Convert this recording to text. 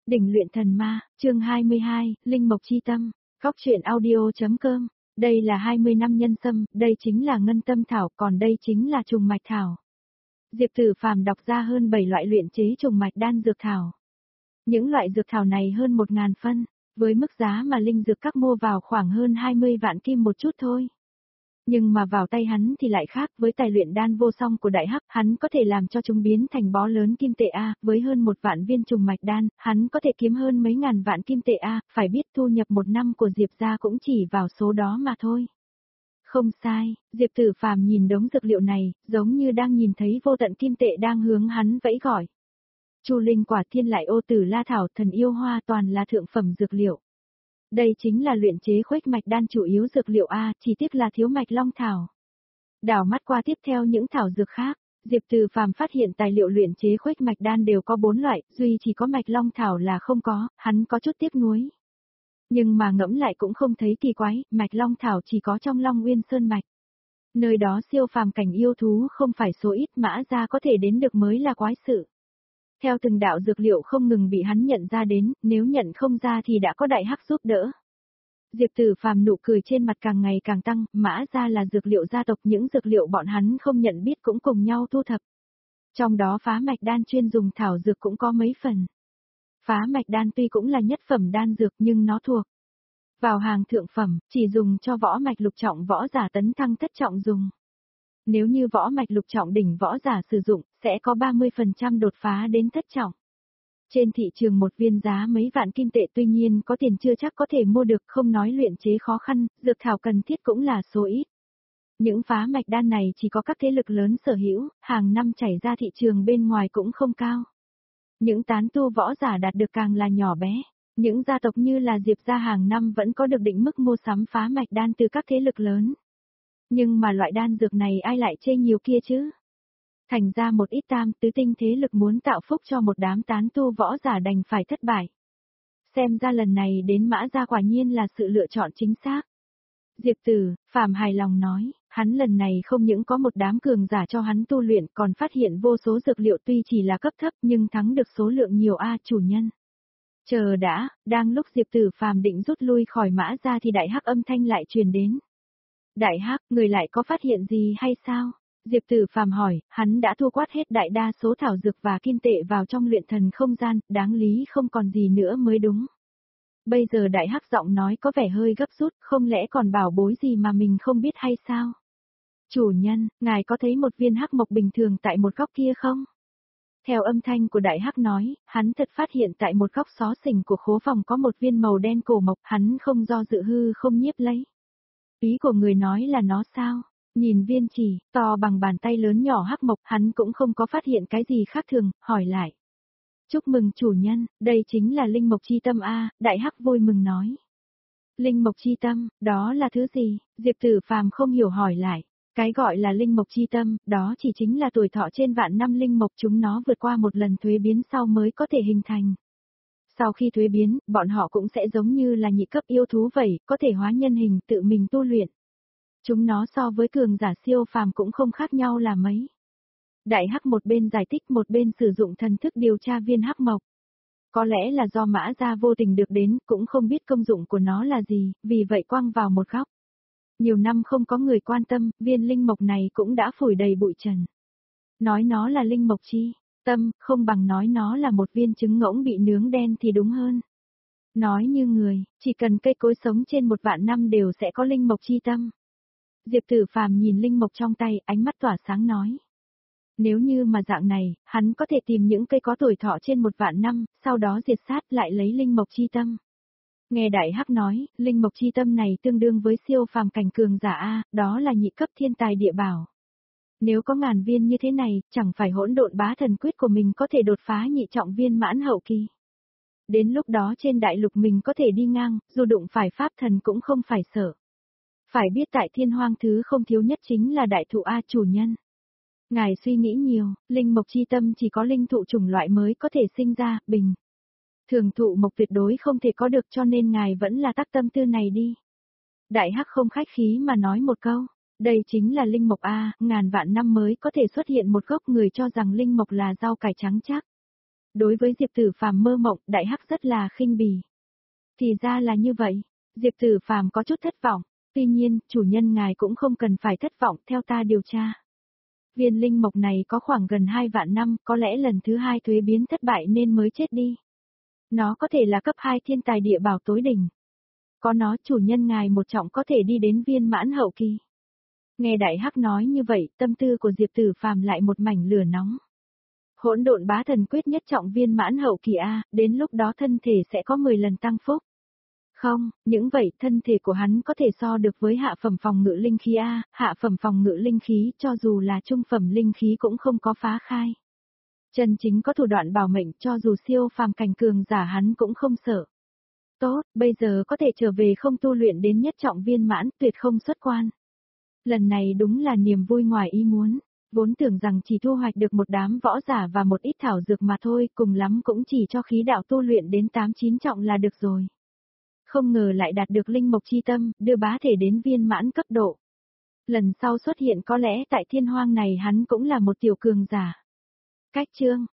Đỉnh luyện thần ma, chương 22, Linh Mộc Chi Tâm, Góc truyện audio.com. Đây là 20 năm nhân sâm, đây chính là ngân tâm thảo, còn đây chính là trùng mạch thảo. Diệp Tử Phàm đọc ra hơn 7 loại luyện chế trùng mạch đan dược thảo. Những loại dược thảo này hơn 1000 phân, với mức giá mà linh dược các mua vào khoảng hơn 20 vạn kim một chút thôi. Nhưng mà vào tay hắn thì lại khác, với tài luyện đan vô song của Đại Hắc, hắn có thể làm cho chúng biến thành bó lớn kim tệ A, với hơn 1 vạn viên trùng mạch đan, hắn có thể kiếm hơn mấy ngàn vạn kim tệ A, phải biết thu nhập một năm của Diệp gia cũng chỉ vào số đó mà thôi. Không sai, Diệp Tử Phàm nhìn đống dược liệu này, giống như đang nhìn thấy vô tận kim tệ đang hướng hắn vẫy gọi. Chu linh quả, thiên lại ô tử la thảo, thần yêu hoa toàn là thượng phẩm dược liệu. Đây chính là luyện chế khuếch mạch đan chủ yếu dược liệu A, chỉ tiếc là thiếu mạch long thảo. Đảo mắt qua tiếp theo những thảo dược khác, Diệp Tử Phàm phát hiện tài liệu luyện chế khuếch mạch đan đều có 4 loại, duy chỉ có mạch long thảo là không có, hắn có chút tiếc nuối. Nhưng mà ngẫm lại cũng không thấy kỳ quái, mạch long thảo chỉ có trong Long Nguyên Sơn mạch. Nơi đó siêu phàm cảnh yêu thú không phải số ít, Mã gia có thể đến được mới là quái sự. Theo từng đạo dược liệu không ngừng bị hắn nhận ra đến, nếu nhận không ra thì đã có Đại Hắc giúp đỡ. Diệp Tử Phàm nụ cười trên mặt càng ngày càng tăng, Mã gia là dược liệu gia tộc, những dược liệu bọn hắn không nhận biết cũng cùng nhau thu thập. Trong đó phá mạch đan chuyên dùng thảo dược cũng có mấy phần. Phá mạch đan tuy cũng là nhất phẩm đan dược nhưng nó thuộc vào hàng thượng phẩm, chỉ dùng cho võ mạch lục trọng võ giả tấn thăng thất trọng dùng. Nếu như võ mạch lục trọng đỉnh võ giả sử dụng, sẽ có 30% đột phá đến thất trọng. Trên thị trường một viên giá mấy vạn kim tệ, tuy nhiên có tiền chưa chắc có thể mua được, không nói luyện chế khó khăn, dược thảo cần thiết cũng là số ít. Những phá mạch đan này chỉ có các thế lực lớn sở hữu, hàng năm chảy ra thị trường bên ngoài cũng không cao. Những tán tu võ giả đạt được càng là nhỏ bé. Những gia tộc như là Diệp gia hàng năm vẫn có được định mức mua sắm phá mạch đan từ các thế lực lớn. Nhưng mà loại đan dược này ai lại chê nhiều kia chứ? Thành ra một ít tam tứ tinh thế lực muốn tạo phúc cho một đám tán tu võ giả đành phải thất bại. Xem ra lần này đến Mã gia quả nhiên là sự lựa chọn chính xác. Diệp Tử Phàm hài lòng nói, hắn lần này không những có một đám cường giả cho hắn tu luyện, còn phát hiện vô số dược liệu tuy chỉ là cấp thấp nhưng thắng được số lượng nhiều A chủ nhân. Chờ đã, đang lúc Diệp Tử Phàm định rút lui khỏi Mã gia thì Đại Hắc âm thanh lại truyền đến. Đại Hắc, người lại có phát hiện gì hay sao? Diệp Tử Phàm hỏi, hắn đã thu quát hết đại đa số thảo dược và kim tệ vào trong luyện thần không gian, đáng lý không còn gì nữa mới đúng. Bây giờ Đại Hắc giọng nói có vẻ hơi gấp rút, không lẽ còn bảo bối gì mà mình không biết hay sao? Chủ nhân, ngài có thấy một viên hắc mộc bình thường tại một góc kia không? Theo âm thanh của Đại Hắc nói, hắn thật phát hiện tại một góc xó xỉnh của khố phòng có một viên màu đen cổ mộc, hắn không do dự hư không nhiếp lấy. Ý của người nói là nó sao? Nhìn viên chỉ, to bằng bàn tay lớn nhỏ hắc mộc, hắn cũng không có phát hiện cái gì khác thường, hỏi lại. Chúc mừng chủ nhân, đây chính là linh mộc chi tâm A, Đại Hắc vui mừng nói. Linh mộc chi tâm, đó là thứ gì? Diệp Tử Phàm không hiểu hỏi lại. Cái gọi là linh mộc chi tâm, đó chỉ chính là tuổi thọ trên vạn năm linh mộc, chúng nó vượt qua một lần thuế biến sau mới có thể hình thành. Sau khi thuế biến, bọn họ cũng sẽ giống như là nhị cấp yêu thú vậy, có thể hóa nhân hình tự mình tu luyện. Chúng nó so với cường giả siêu phàm cũng không khác nhau là mấy. Đại Hắc một bên giải thích một bên sử dụng thần thức điều tra viên hắc mộc. Có lẽ là do Mã gia vô tình được đến, cũng không biết công dụng của nó là gì, vì vậy quăng vào một góc. Nhiều năm không có người quan tâm, viên linh mộc này cũng đã phủi đầy bụi trần. Nói nó là linh mộc chi tâm, không bằng nói nó là một viên trứng ngỗng bị nướng đen thì đúng hơn. Nói như người, chỉ cần cây cối sống trên 1 vạn năm đều sẽ có linh mộc chi tâm. Diệp Tử Phàm nhìn linh mộc trong tay, ánh mắt tỏa sáng nói. Nếu như mà dạng này, hắn có thể tìm những cây có tuổi thọ trên 1 vạn năm, sau đó diệt sát lại lấy linh mộc chi tâm. Nghe Đại Hắc nói, linh mộc chi tâm này tương đương với siêu phàm cảnh cường giả A, đó là nhị cấp thiên tài địa bảo. Nếu có ngàn viên như thế này, chẳng phải hỗn độn bá thần quyết của mình có thể đột phá nhị trọng viên mãn hậu kỳ. Đến lúc đó trên đại lục mình có thể đi ngang, dù đụng phải pháp thần cũng không phải sợ. Phải biết tại thiên hoang thứ không thiếu nhất chính là đại thụ A chủ nhân. Ngài suy nghĩ nhiều, linh mộc chi tâm chỉ có linh thụ chủng loại mới có thể sinh ra, bình. Thường thụ mộc tuyệt đối không thể có được, cho nên ngài vẫn là tác tâm tư này đi. Đại Hắc không khách khí mà nói một câu, đây chính là linh mộc A, ngàn vạn năm mới có thể xuất hiện một gốc, người cho rằng linh mộc là rau cải trắng chắc. Đối với Diệp Tử Phàm mơ mộng, Đại Hắc rất là khinh bỉ. Thì ra là như vậy, Diệp Tử Phàm có chút thất vọng, tuy nhiên, chủ nhân ngài cũng không cần phải thất vọng theo ta điều tra. Viên linh mộc này có khoảng gần 2 vạn năm, có lẽ lần thứ 2 thuế biến thất bại nên mới chết đi. Nó có thể là cấp 2 thiên tài địa bảo tối đỉnh. Có nó chủ nhân ngài một trọng có thể đi đến viên mãn hậu kỳ. Nghe Đại Hắc nói như vậy, tâm tư của Diệp Tử Phàm lại một mảnh lửa nóng. Hỗn độn bá thần quyết nhất trọng viên mãn hậu kỳ A, đến lúc đó thân thể sẽ có 10 lần tăng phúc. Không, những vậy thân thể của hắn có thể so được với hạ phẩm phòng ngự linh khí A, hạ phẩm phòng ngự linh khí cho dù là trung phẩm linh khí cũng không có phá khai. Chân chính có thủ đoạn bảo mệnh cho dù siêu phàm cảnh cường giả hắn cũng không sợ. Tốt, bây giờ có thể trở về không tu luyện đến nhất trọng viên mãn tuyệt không xuất quan. Lần này đúng là niềm vui ngoài ý muốn, vốn tưởng rằng chỉ thu hoạch được một đám võ giả và một ít thảo dược mà thôi, cùng lắm cũng chỉ cho khí đạo tu luyện đến 8-9 trọng là được rồi. Không ngờ lại đạt được linh mộc chi tâm, đưa bá thể đến viên mãn cấp độ. Lần sau xuất hiện có lẽ tại thiên hoang này hắn cũng là một tiểu cường giả. Cách chương